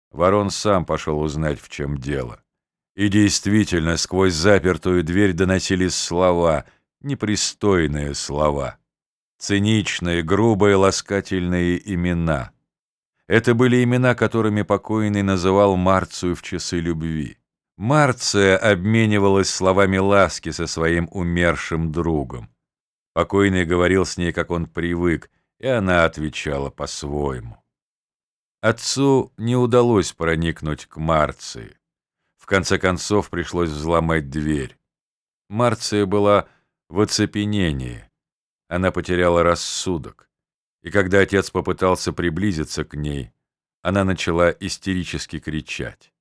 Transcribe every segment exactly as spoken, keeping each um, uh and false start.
Ворон сам пошел узнать, в чем дело. И действительно, сквозь запертую дверь доносились слова, непристойные слова, циничные, грубые, ласкательные имена. Это были имена, которыми покойный называл Марцию в часы любви. Марция обменивалась словами ласки со своим умершим другом. Покойный говорил с ней, как он привык, и она отвечала по-своему. Отцу не удалось проникнуть к Марции. В конце концов пришлось взломать дверь. Марция была в оцепенении. Она потеряла рассудок. И когда отец попытался приблизиться к ней, она начала истерически кричать.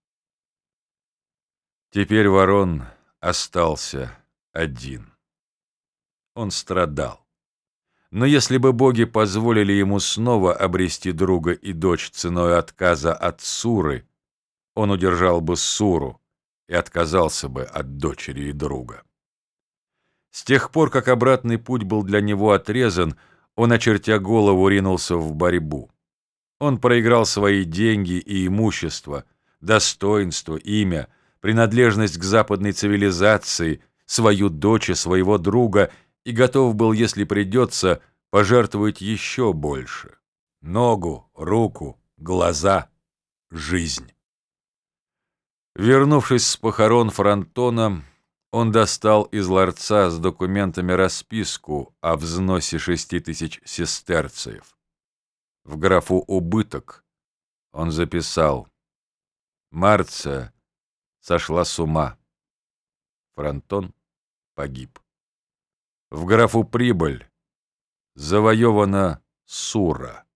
Теперь Ворон остался один. Он страдал. Но если бы боги позволили ему снова обрести друга и дочь ценой отказа от Суры, он удержал бы Суру и отказался бы от дочери и друга. С тех пор, как обратный путь был для него отрезан, он, очертя голову, ринулся в борьбу. Он проиграл свои деньги и имущество, достоинство, имя, принадлежность к западной цивилизации, свою дочь и своего друга, и готов был, если придется, пожертвовать еще больше. Ногу, руку, глаза, жизнь. Вернувшись с похорон Фронтона, он достал из ларца с документами расписку о взносе шести тысяч сестерцев. В графу «Убыток» он записал: «Марция сошла с ума. Фронтон погиб». В графу «Прибыль» завоевана Сура.